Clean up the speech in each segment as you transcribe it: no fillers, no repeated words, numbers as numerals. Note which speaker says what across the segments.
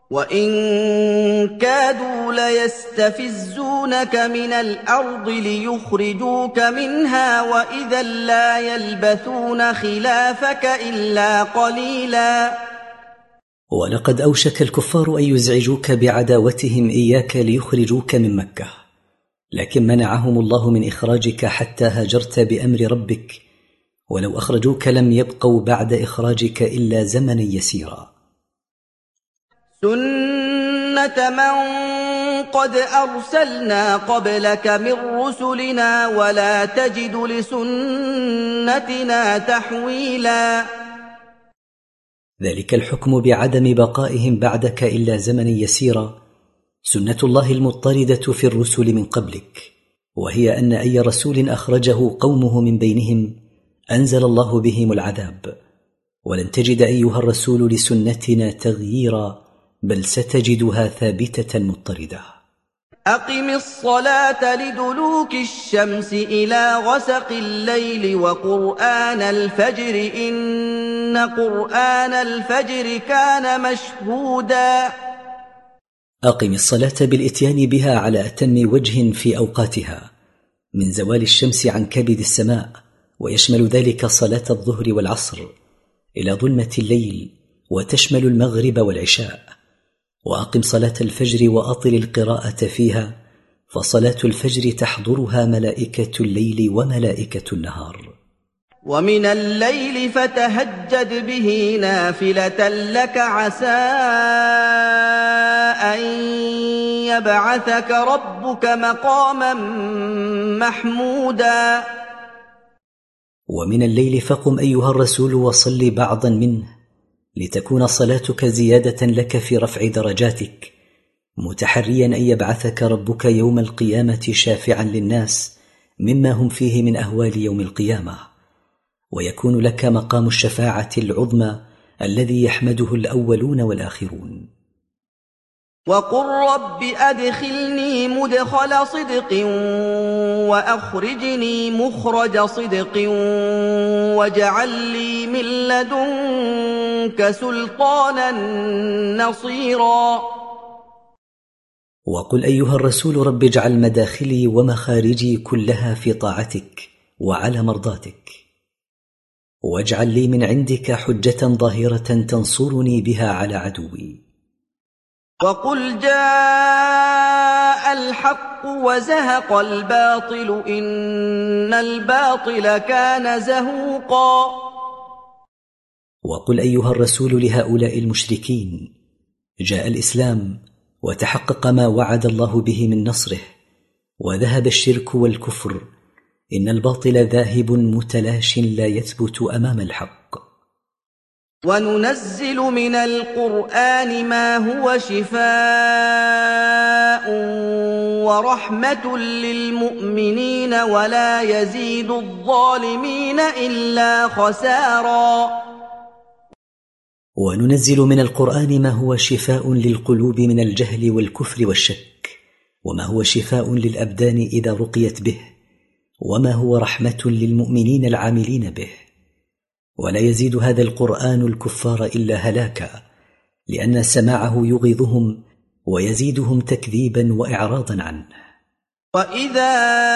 Speaker 1: وَإِن كَادُوا لَيَسْتَفِزُّونَكَ مِنَ الْأَرْضِ لِيُخْرِجُوكَ مِنْهَا وَإِذًا لَّا يَلْبَثُونَ خِلَافَكَ إِلَّا قَلِيلًا.
Speaker 2: ولقد أوشك الكفار أن يزعجوك بعداوتهم إياك ليخرجوك من مكة، لكن منعهم الله من إخراجك حتى هاجرت بأمر ربك، ولو أخرجوك لم يبقوا بعد إخراجك إلا زمنا يسيرا.
Speaker 1: سُنَّةَ مَن قَدْ أَرْسَلْنَا قَبْلَكَ مِن رُّسُلِنَا وَلَا تَجِدُ لِسُنَّتِنَا تَحْوِيلًا.
Speaker 2: ذلك الحكم بعدم بقائهم بعدك إلا زمنا يسيرا سنة الله المضطردة في الرسل من قبلك، وهي أن أي رسول أخرجه قومه من بينهم أنزل الله بهم العذاب، ولن تجد أيها الرسول لسنتنا تغييرا، بل ستجدها ثابتة مضطردة.
Speaker 1: أقم الصلاة لدلوك الشمس إلى غسق الليل وقرآن الفجر إن قرآن الفجر كان مشهودا.
Speaker 2: أقم الصلاة بالإتيان بها على أتم وجه في أوقاتها، من زوال الشمس عن كبد السماء، ويشمل ذلك صلاة الظهر والعصر، إلى ظلمة الليل، وتشمل المغرب والعشاء. وأقم صلاة الفجر وأطل القراءة فيها، فصلاة الفجر تحضرها ملائكة الليل وملائكة النهار.
Speaker 1: ومن الليل فتهجد به نافلة لك عسى أن يبعثك ربك مقاما محمودا.
Speaker 2: ومن الليل فقم أيها الرسول وصل بعضا منه، لتكون صلاتك زيادة لك في رفع درجاتك، متحريا أن يبعثك ربك يوم القيامة شافعا للناس مما هم فيه من أهوال يوم القيامة، ويكون لك مقام الشفاعة العظمى الذي يحمده الأولون والآخرون.
Speaker 1: وقل رب أدخلني مدخل صدق وأخرجني مخرج صدق واجعل لي من لدنك سلطانا نصيرا.
Speaker 2: وقل أيها الرسول رب اجعل مداخلي ومخارجي كلها في طاعتك وعلى مرضاتك، واجعل لي من عندك حجة ظاهرة تنصرني بها على عدوي.
Speaker 1: وقل جاء الحق وزهق الباطل إن الباطل كان زهوقا.
Speaker 2: وقل أيها الرسول لهؤلاء المشركين جاء الإسلام وتحقق ما وعد الله به من نصره، وذهب الشرك والكفر، إن الباطل ذاهب متلاش لا يثبت أمام الحق.
Speaker 1: وننزل من القرآن ما هو شفاء ورحمة للمؤمنين ولا يزيد الظالمين إلا خسارا.
Speaker 2: وننزل من القرآن ما هو شفاء للقلوب من الجهل والكفر والشك، وما هو شفاء للأبدان إذا رقيت به، وما هو رحمة للمؤمنين العاملين به. ولا يزيد هذا القرآن الكفار إلا هلاكا، لأن سماعه يغيظهم ويزيدهم تكذيبا وإعراضا عنه.
Speaker 1: وإذا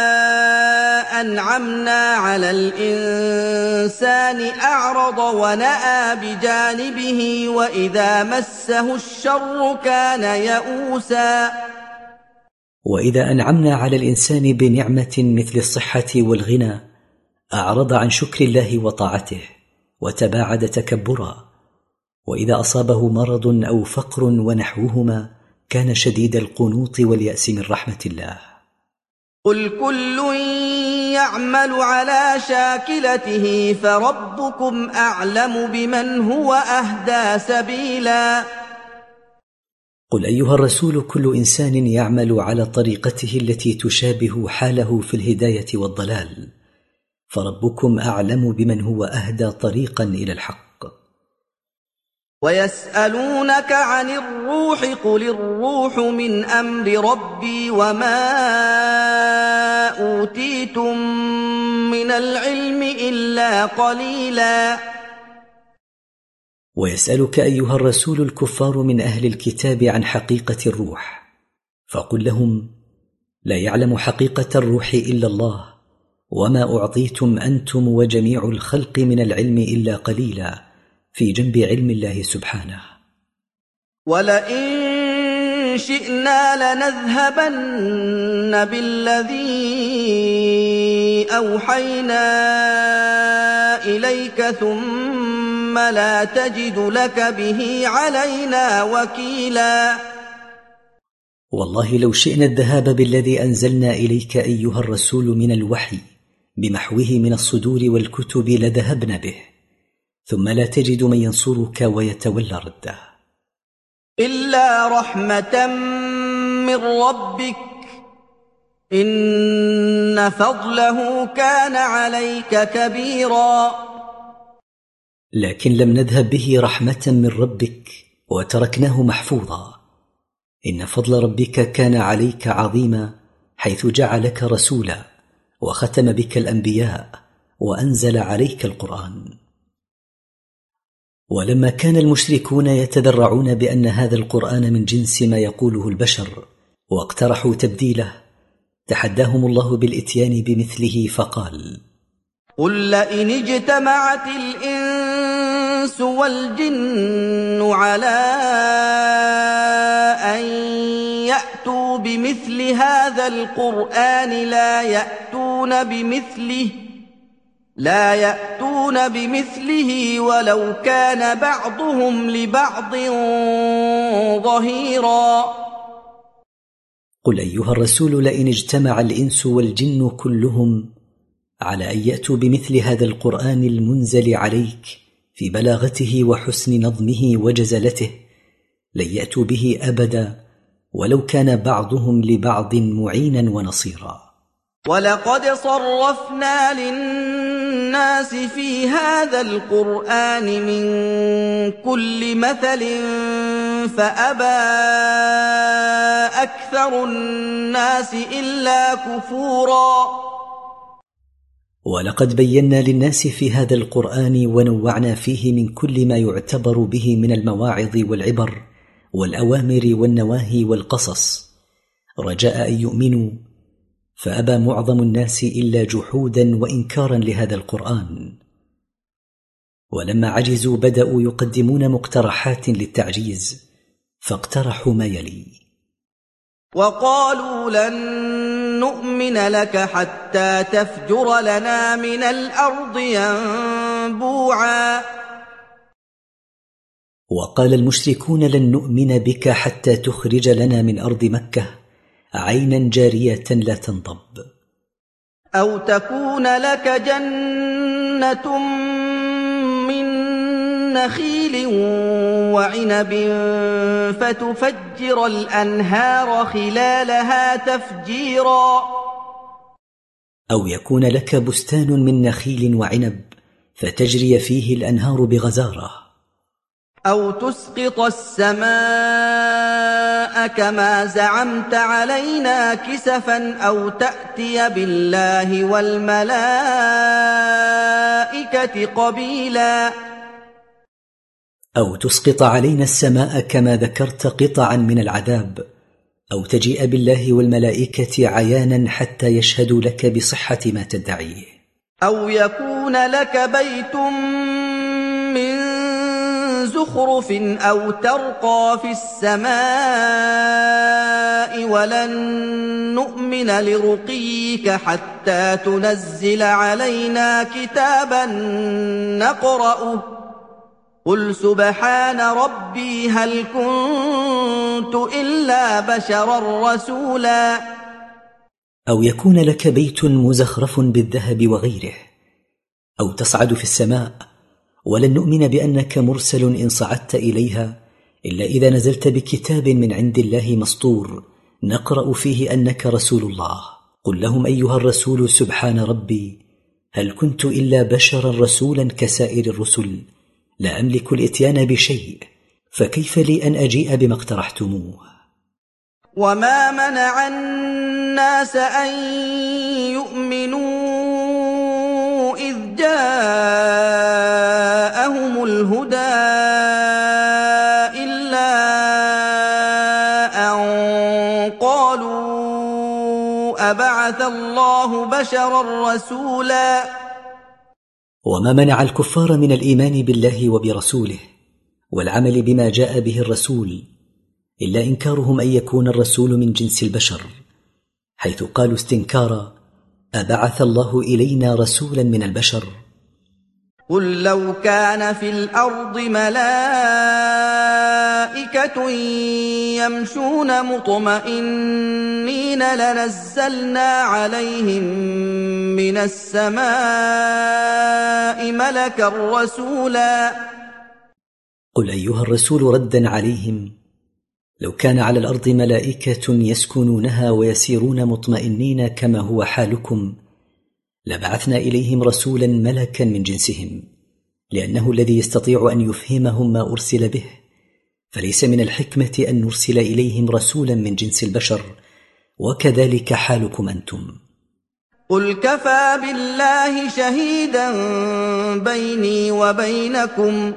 Speaker 1: أنعمنا على الإنسان أعرض ونأى بجانبه وإذا مسه الشر كان يئوسا.
Speaker 2: وإذا أنعمنا على الإنسان بنعمة مثل الصحة والغنى أعرض عن شكر الله وطاعته وتباعد تكبرا، وإذا أصابه مرض أو فقر ونحوهما كان شديد القنوط واليأس من رحمة الله.
Speaker 1: قل كل يعمل على شاكلته فربكم أعلم بمن هو أهدى سبيلا.
Speaker 2: قل أيها الرسول كل إنسان يعمل على طريقته التي تشابه حاله في الهداية والضلال، فربكم أعلم بمن هو أهدى طريقا إلى الحق.
Speaker 1: ويسألونك عن الروح قل الروح من أمر ربي وما أوتيتم من العلم إلا قليلا.
Speaker 2: ويسألك أيها الرسول الكفار من أهل الكتاب عن حقيقة الروح، فقل لهم: لا يعلم حقيقة الروح إلا الله، وما أعطيتم أنتم وجميع الخلق من العلم إلا قليلا في جنب علم الله سبحانه.
Speaker 1: ولئن شئنا لنذهبن بالذي أوحينا إليك ثم لا تجد لك به علينا وكيلا.
Speaker 2: والله لو شئنا الذهاب بالذي أنزلنا إليك أيها الرسول من الوحي بمحوه من الصدور والكتب لذهبنا به، ثم لا تجد من ينصرك ويتولى رده.
Speaker 1: إلا رحمة من ربك إن فضله كان عليك كبيرا.
Speaker 2: لكن لم نذهب به رحمة من ربك وتركناه محفوظا، إن فضل ربك كان عليك عظيما، حيث جعلك رسولا وختم بك الأنبياء وأنزل عليك القرآن. ولما كان المشركون يتذرعون بأن هذا القرآن من جنس ما يقوله البشر واقترحوا تبديله، تحداهم الله بالإتيان بمثله فقال:
Speaker 1: قل لئن اجتمعت الإنس والجن على أن يأتوا بمثل هذا القرآن لا يأتون بمثله ولو كان بعضهم لبعض ظهيرا.
Speaker 2: قل أيها الرسول: لئن اجتمع الإنس والجن كلهم على أن يأتوا بمثل هذا القرآن المنزل عليك في بلاغته وحسن نظمه وجزلته، لن يأتوا به أبدا ولو كان بعضهم لبعض معينا ونصيرا.
Speaker 1: ولقد صرفنا للناس في هذا القرآن من كل مثل فأبى أكثر الناس إلا كفورا.
Speaker 2: ولقد بينا للناس في هذا القرآن ونوعنا فيه من كل ما يعتبر به من المواعظ والعبر والأوامر والنواهي والقصص، رجاء أن يؤمنوا، فأبى معظم الناس إلا جحودا وإنكارا لهذا القرآن. ولما عجزوا بدأوا يقدمون مقترحات للتعجيز، فاقترحوا ما يلي:
Speaker 1: وقالوا لن نؤمن لك حتى تفجر لنا من الأرض ينبوعا.
Speaker 2: وقال المشركون: لن نؤمن بك حتى تخرج لنا من أرض مكة عينا جارية لا تنضب،
Speaker 1: أو تكون لك جنة من نخيل وعنب فتفجر الأنهار خلالها تفجيرا.
Speaker 2: أو يكون لك بستان من نخيل وعنب فتجري فيه الأنهار بغزارة،
Speaker 1: أو تسقط السماء كما زعمت علينا كسفا أو تأتي بالله والملائكة قبيلا.
Speaker 2: أو تسقط علينا السماء كما ذكرت قطعا من العذاب، أو تجيء بالله والملائكة عيانا حتى يشهدوا لك بصحة ما تدعيه.
Speaker 1: أو يكون لك بيت من زخرف أو ترقى في السماء ولن نؤمن لرقيك حتى تنزل علينا كتابا نقرأه قل سبحان ربي هل كنت إلا بشرا رسولا.
Speaker 2: أو يكون لك بيت مزخرف بالذهب وغيره، أو تصعد في السماء ولن نؤمن بأنك مرسل إن صعدت إليها إلا إذا نزلت بكتاب من عند الله مسطور نقرأ فيه أنك رسول الله. قل لهم أيها الرسول سبحان ربي هل كنت إلا بشرا رسولا كسائر الرسل، لا أملك الإتيان بشيء، فكيف لي أن أجيء بما اقترحتموه؟
Speaker 1: وما منع الناس أن يؤمنوا إذ جاءهم الهدى أبعث الله بشرا رسولا
Speaker 2: وما منع الكفار من الإيمان بالله وبرسوله والعمل بما جاء به الرسول إلا إنكارهم أن يكون الرسول من جنس البشر، حيث قالوا استنكارا: أبعث الله إلينا رسولا من البشر؟
Speaker 1: قل لو كان في الأرض ملائكة يمشون مطمئنين لنزلنا عليهم من السماء ملكا رسولا.
Speaker 2: قل أيها الرسول ردا عليهم: لو كان على الأرض ملائكة يسكنونها ويسيرون مطمئنين كما هو حالكم لبعثنا إليهم رسولا ملكا من جنسهم، لأنه الذي يستطيع أن يفهمهم ما أرسل به، فليس من الحكمة أن نرسل إليهم رسولا من جنس البشر، وكذلك حالكم أنتم.
Speaker 1: قل كفى بالله شهيدا بيني وبينكم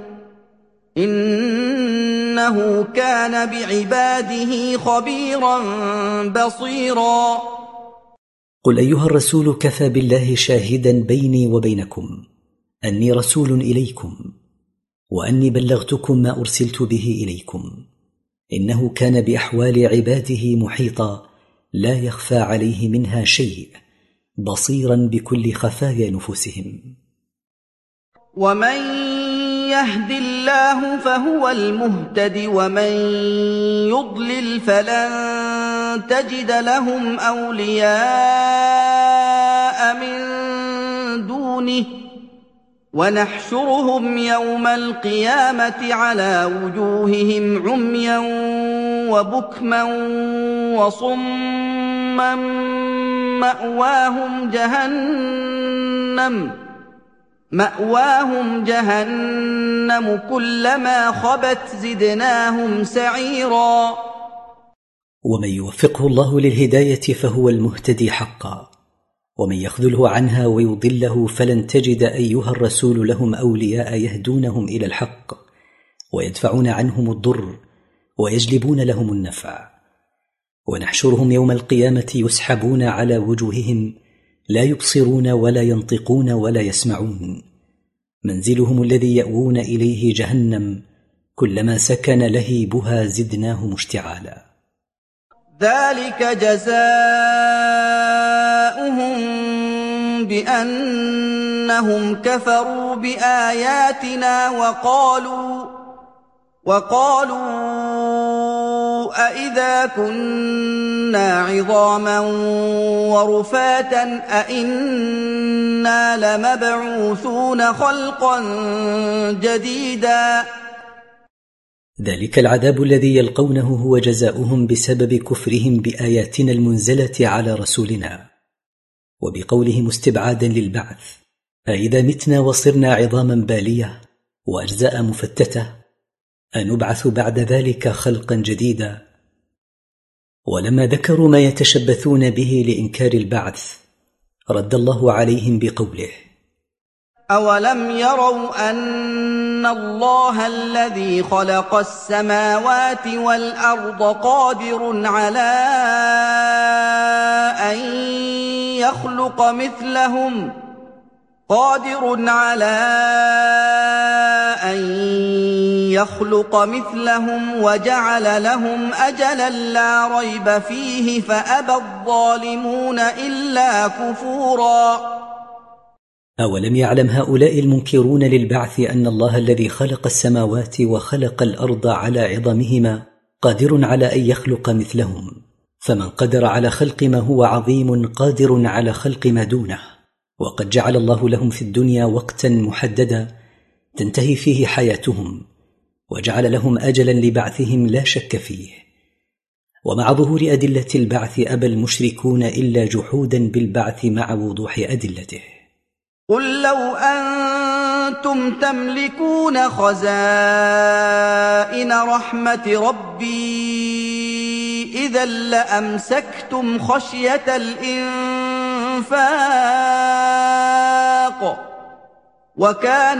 Speaker 1: إنه كان بعباده خبيرا بصيرا.
Speaker 2: قل أيها الرسول كفى بالله شاهدا بيني وبينكم أني رسول إليكم وأني بلغتكم ما أرسلت به إليكم، إنه كان بأحوال عباده محيطا لا يخفى عليه منها شيء، بصيرا بكل خفايا نفوسهم.
Speaker 1: ومن يهد الله فهو المهتد ومن يضلل فلن تجد لهم أولياء من دونه ونحشرهم يوم القيامة على وجوههم عميا وبكما وصما مأواهم جهنم كلما خبت زدناهم سعيرا.
Speaker 2: ومن يوفقه الله للهداية فهو المهتدي حقا، ومن يخذله عنها ويضله فلن تجد أيها الرسول لهم أولياء يهدونهم إلى الحق ويدفعون عنهم الضر ويجلبون لهم النفع. ونحشرهم يوم القيامة يسحبون على وجوههم لا يبصرون ولا ينطقون ولا يسمعون، منزلهم الذي يأوون إليه جهنم كلما سكن لهيبها زدناهم اشتعالا.
Speaker 1: ذلك جزاؤهم بأنهم كفروا بآياتنا وقالوا أإذا كنا عظاما ورفاتا أإنا لمبعوثون خلقا جديدا.
Speaker 2: ذلك العذاب الذي يلقونه هو جزاؤهم بسبب كفرهم بآياتنا المنزلة على رسولنا، وبقولهم استبعادا للبعث: أإذا متنا وصرنا عظاما بالية وأجزاء مفتتة أنبعث بعد ذلك خلقا جديدا. ولما ذكروا ما يتشبثون به لإنكار البعث رد الله عليهم بقوله:
Speaker 1: أولم يروا أن الله الذي خلق السماوات والأرض قادر على أن يخلق مثلهم وجعل لهم أجلا لا ريب فيه فأبى الظالمون إلا كفورا.
Speaker 2: أولم يعلم هؤلاء المنكرون للبعث أن الله الذي خلق السماوات وخلق الأرض على عظمهما قادر على أن يخلق مثلهم، فمن قدر على خلق ما هو عظيم قادر على خلق ما دونه، وقد جعل الله لهم في الدنيا وقتا محددا تنتهي فيه حياتهم، وجعل لهم أجلا لبعثهم لا شك فيه. ومع ظهور أدلة البعث أبى المشركون إلا جحودا بالبعث مع وضوح أدلته.
Speaker 1: قل لو أنتم تملكون خزائن رحمة ربي إذا لأمسكتم خشية الإنفاق وكان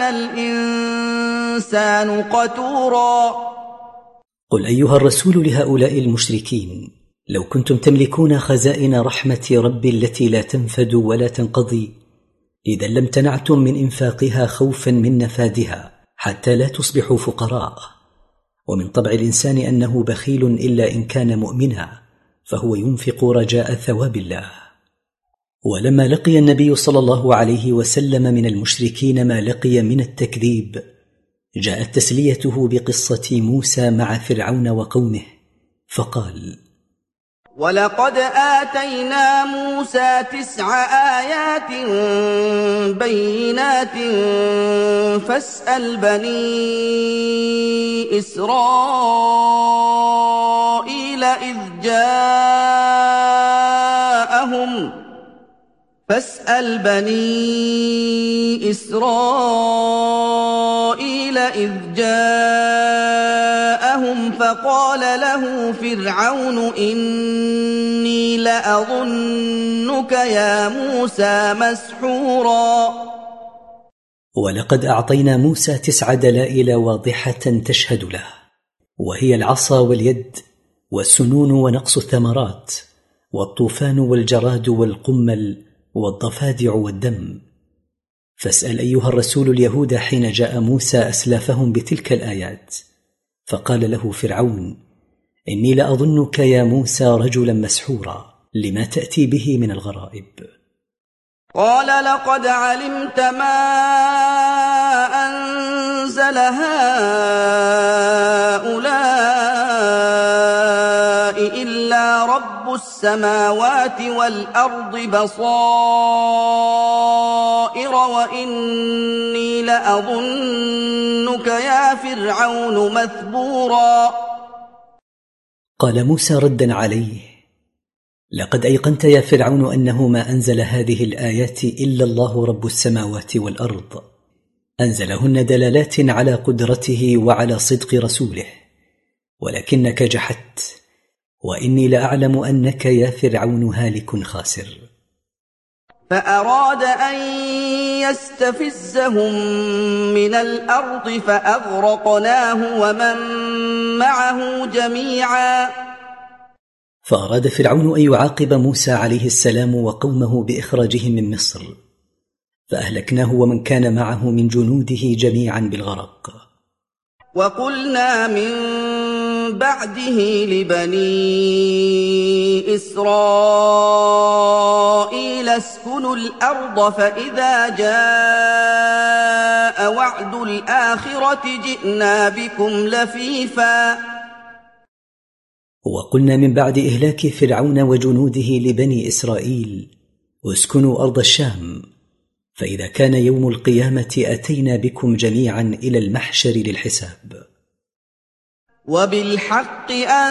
Speaker 1: الإنسان قتورا.
Speaker 2: قل أيها الرسول لهؤلاء المشركين: لو كنتم تملكون خزائن رحمة ربي التي لا تنفد ولا تنقضي، إذا لم تنعتم من إنفاقها خوفا من نفادها حتى لا تصبحوا فقراء. ومن طبع الإنسان أنه بخيل إلا إن كان مؤمنا، فهو ينفق رجاء ثواب الله. ولما لقي النبي صلى الله عليه وسلم من المشركين ما لقي من التكذيب، جاءت تسليته بقصة موسى مع فرعون وقومه، فقال:
Speaker 1: ولقد آتينا موسى 9 آيات بينات فاسأل بني إسرائيل إذ جاءهم فقال له فرعون إني لأظنك يا موسى مسحورا.
Speaker 2: ولقد أعطينا موسى 9 دلائل واضحة تشهد له، وهي العصا واليد والسنون ونقص الثمرات والطوفان والجراد والقمل والضفادع والدم. فاسأل أيها الرسول اليهود حين جاء موسى أسلافهم بتلك الآيات، فقال له فرعون: إني لأظنك يا موسى رجلا مسحورا، لما تأتي به من الغرائب.
Speaker 1: قال: لقد علمت ما أنزل هؤلاء إلا رب السماوات والأرض بصائر وإني لأظنك يا فرعون مثبورا.
Speaker 2: قال موسى ردا عليه: لقد أيقنت يا فرعون أنه ما أنزل هذه الآيات إلا الله رب السماوات والأرض، أنزلهن دلالات على قدرته وعلى صدق رسوله، ولكنك جحدت، وإني لأعلم أنك يا فرعون هالك خاسر.
Speaker 1: فأراد أن يستفزهم من الأرض فأغرقناه ومن معه جميعا.
Speaker 2: فأراد فرعون أن يعاقب موسى عليه السلام وقومه بإخراجهم من مصر، فأهلكناه ومن كان معه من جنوده جميعا بالغرق.
Speaker 1: وقلنا من بعده لبني إسرائيل اسكنوا الأرض فإذا جاء وعد الآخرة جئنا بكم لفيفا.
Speaker 2: وقلنا من بعد إهلاك فرعون وجنوده لبني إسرائيل: اسكنوا أرض الشام، فإذا كان يوم القيامة أتينا بكم جميعا إلى المحشر للحساب.
Speaker 1: وبالحق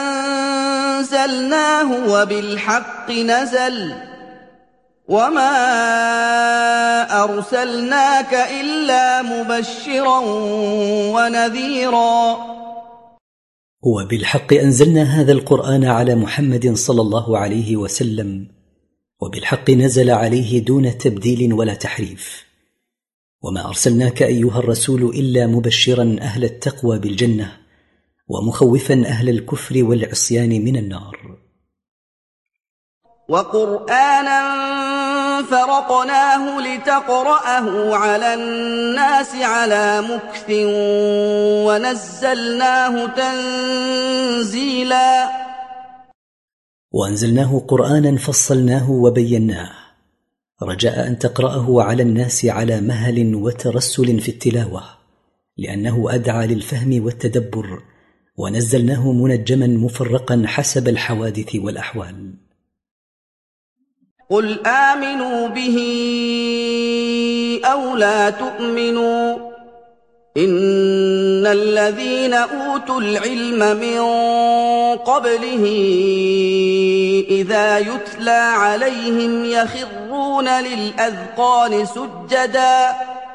Speaker 1: أنزلناه وبالحق نزل وما أرسلناك إلا مبشرا ونذيرا.
Speaker 2: وبالحق أنزلنا هذا القرآن على محمد صلى الله عليه وسلم، وبالحق نزل عليه دون تبديل ولا تحريف. وما أرسلناك أيها الرسول إلا مبشرا أهل التقوى بالجنة، ومخوفا أهل الكفر والعصيان من النار.
Speaker 1: وقرآنا فرقناه لتقرأه على الناس على مكث ونزلناه تنزيلا.
Speaker 2: وأنزلناه قرآنا فصلناه وبيناه، رجاء أن تقرأه على الناس على مهل وترسل في التلاوة، لأنه أدعى للفهم والتدبر، ونزلناه منجما مفرقا حسب الحوادث والأحوال.
Speaker 1: قل آمنوا به أو لا تؤمنوا إن الذين أوتوا العلم من قبله إذا يتلى عليهم يخرون للأذقان سجدا.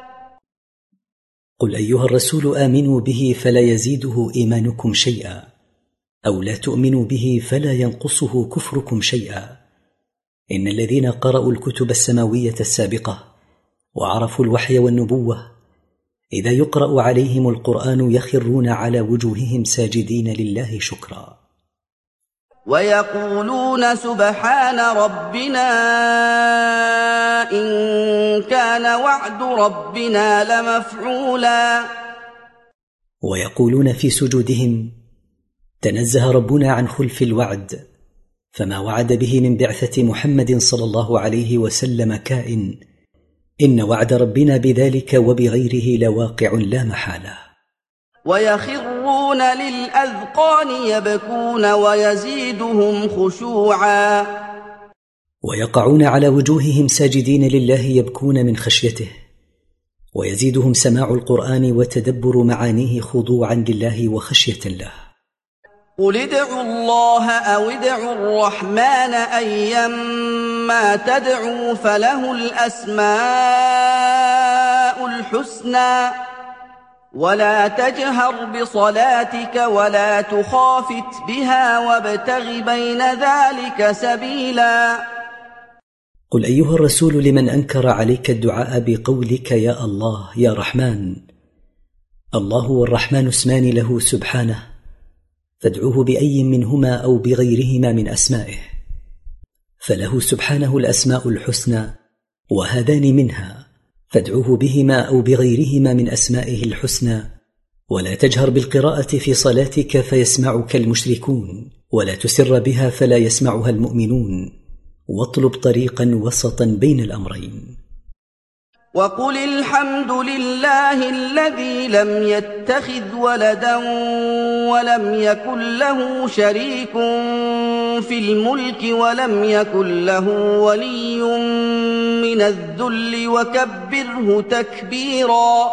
Speaker 2: قل أيها الرسول آمنوا به فلا يزيده إيمانكم شيئا، أو لا تؤمنوا به فلا ينقصه كفركم شيئا. إن الذين قرأوا الكتب السماوية السابقة وعرفوا الوحي والنبوة إذا يقرأ عليهم القرآن يخرون على وجوههم ساجدين لله شكرا.
Speaker 1: ويقولون سبحان ربنا إن كان وعد ربنا لمفعولا.
Speaker 2: ويقولون في سجودهم تنزه ربنا عن خلف الوعد، فما وعد به من بعثة محمد صلى الله عليه وسلم كائن، إن وعد ربنا بذلك وبغيره لواقع لا محالة.
Speaker 1: ويخرون للأذقان يبكون ويزيدهم خشوعا.
Speaker 2: ويقعون على وجوههم ساجدين لله يبكون من خشيته، ويزيدهم سماع القرآن وتدبر معانيه خضوعا لله وخشية له.
Speaker 1: قل ادعوا الله أو ادعوا الرحمن أيما تدعوا فله الأسماء الحسنى ولا تجهر بصلاتك ولا تخافت بها وابتغ بين ذلك سبيلا.
Speaker 2: قل أيها الرسول لمن أنكر عليك الدعاء بقولك يا الله يا رحمن، الله والرحمن اسمان له سبحانه، فادعوه بأي منهما أو بغيرهما من أسمائه، فله سبحانه الأسماء الحسنى وهذان منها، فادعوه بهما أو بغيرهما من أسمائه الحسنى، ولا تجهر بالقراءة في صلاتك فيسمعك المشركون، ولا تسر بها فلا يسمعها المؤمنون، واطلب طريقا وسطا بين الأمرين.
Speaker 1: وقل الحمد لله الذي لم يتخذ ولدا ولم يكن له شريك في الملك ولم يكن له ولي من الذل وكبره تكبيرا.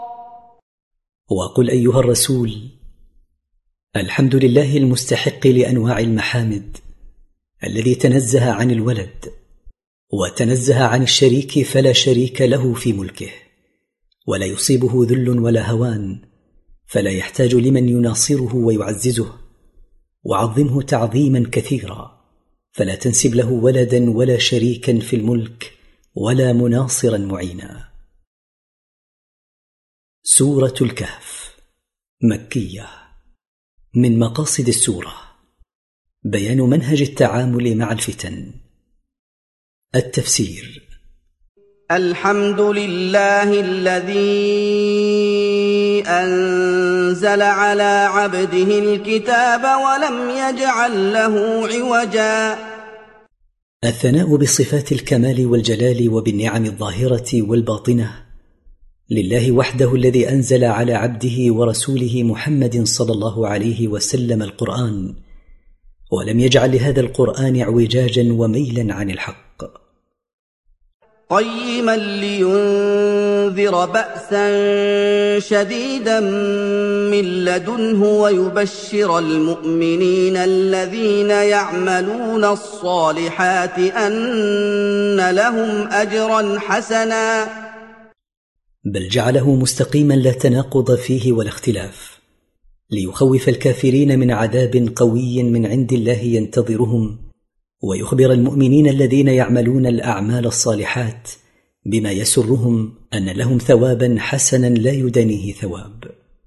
Speaker 2: وقل أيها الرسول الحمد لله المستحق لأنواع المحامد، الذي تنزه عن الولد وتنزه عن الشريك فلا شريك له في ملكه، ولا يصيبه ذل ولا هوان، فلا يحتاج لمن يناصره ويعززه، وعظمه تعظيما كثيرا، فلا تنسب له ولدا ولا شريكا في الملك ولا مناصرا معينا. سورة الكهف مكية. من مقاصد السورة بيان منهج التعامل مع الفتن. التفسير:
Speaker 1: الحمد لله الذي أنزل على عبده الكتاب ولم يجعل له عوجا.
Speaker 2: الثناء بصفات الكمال والجلال وبالنعم الظاهرة والباطنة لله وحده، الذي أنزل على عبده ورسوله محمد صلى الله عليه وسلم القرآن، ولم يجعل لهذا القرآن اعوجاجا وميلا عن الحق.
Speaker 1: قيما لينذر بأسا شديدا من لدنه ويبشر المؤمنين الذين يعملون الصالحات أن لهم أجرا حسنا.
Speaker 2: بل جعله مستقيما لا تناقض فيه ولا اختلاف، ليخوف الكافرين من عذاب قوي من عند الله ينتظرهم، ويخبر المؤمنين الذين يعملون الأعمال الصالحات بما يسرهم أن لهم ثوابا حسنا لا يدانيه ثواب.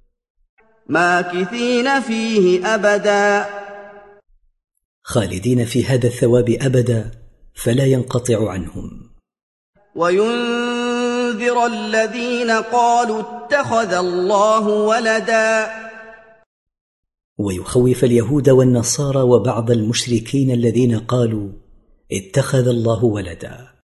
Speaker 1: ماكثين فيه أبدا،
Speaker 2: خالدين في هذا الثواب أبدا فلا ينقطع عنهم.
Speaker 1: وينذر الذين قالوا اتخذ الله ولدا،
Speaker 2: ويخوف اليهود والنصارى وبعض المشركين الذين قالوا اتخذ الله ولدا.